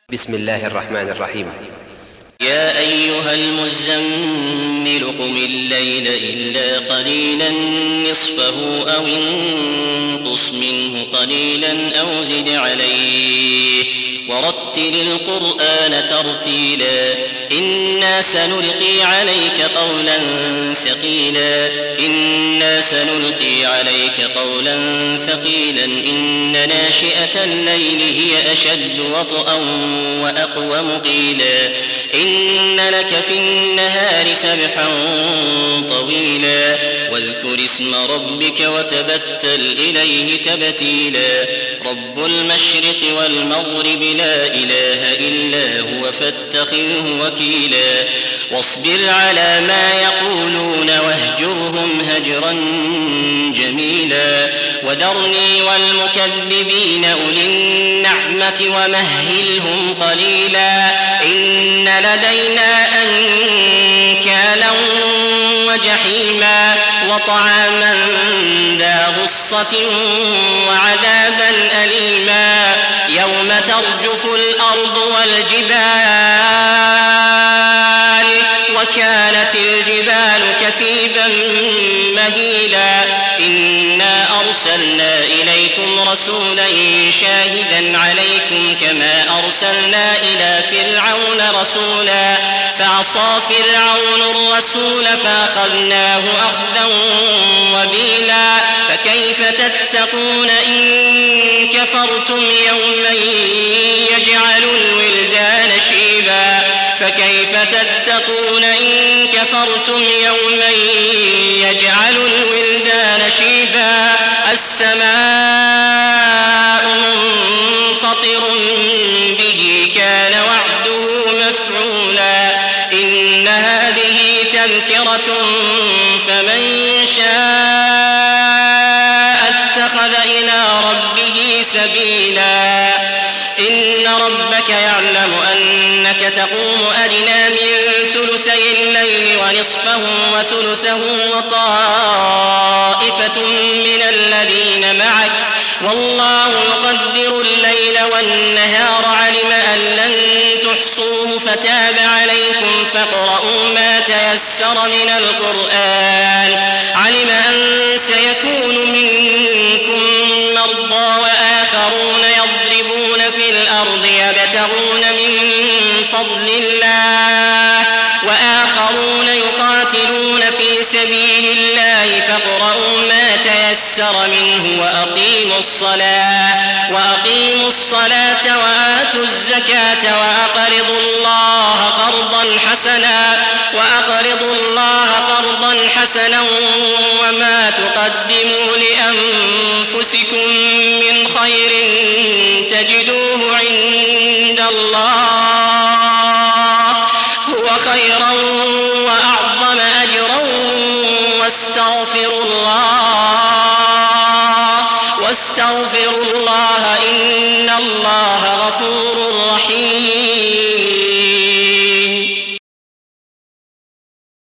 بسم الله الرحمن الرحيم. يا أيها المزمل قم الليل إلا قليلا نصفه أو انقص منه قليلا أو زد عليه ورتل القرآن ترتيلا إنا سنلقي عليك قولا ثقيلا إن ناشئة الليل هي أشد وطئا وأقوم قيلا إن لك في النهار سبحا طويلا واذكر اسم ربك وتبتل إليه تبتيلا رب المشرق والمغرب لا إله إلا هو فاتخذه وكيلا واصبر على ما يقولون واهجرهم هجرا جميلا وذرني والمكذبين أولي النعمة ومهلهم قليلا إن لدينا أنكالا وجحيما وطعاما ذا غصة وعذابا أليما يوم ترجف الأرض والجبال وكانت الجبال كثيبا مهيلا إنا أرسلنا إليكم رسولا شاهدا عليكم كما أرسلنا إلى فرعون رسولا فعصى فرعون الرسول فأخذناه أخذا وبيلا فكيف تتقون إن كفرتم يوما يجعل الولدان شيبا السماء منفطر به كان وعده مفعولا إن هذه تذكرة فمن شاء اتخذ إلى ربه سبيلا إن ربك يعلم أنك تقوم أدنى من ثلثي الليل ونصفه وثلثه وطائفة من الذين معك والله يقدر الليل والنهار علم أن لن تحصوه فتاب عليكم فاقرؤوا ما تيسر من القرآن علم أن سيكون منكم مرضى وآخرون يضربون في الأرض يبتغون من فضل الله وآخرون يقاتلون في سبيل الله فاقرؤوا ما تيسر منه وأقيموا الصلاة وآتوا الزكاة وأقرضوا الله قرضا حسنا وما تقدموا لأنفسكم من خير تجدوه عند الله هو خيرا وأعظم أجرا واستغفروا الله إن الله غفور رحيم.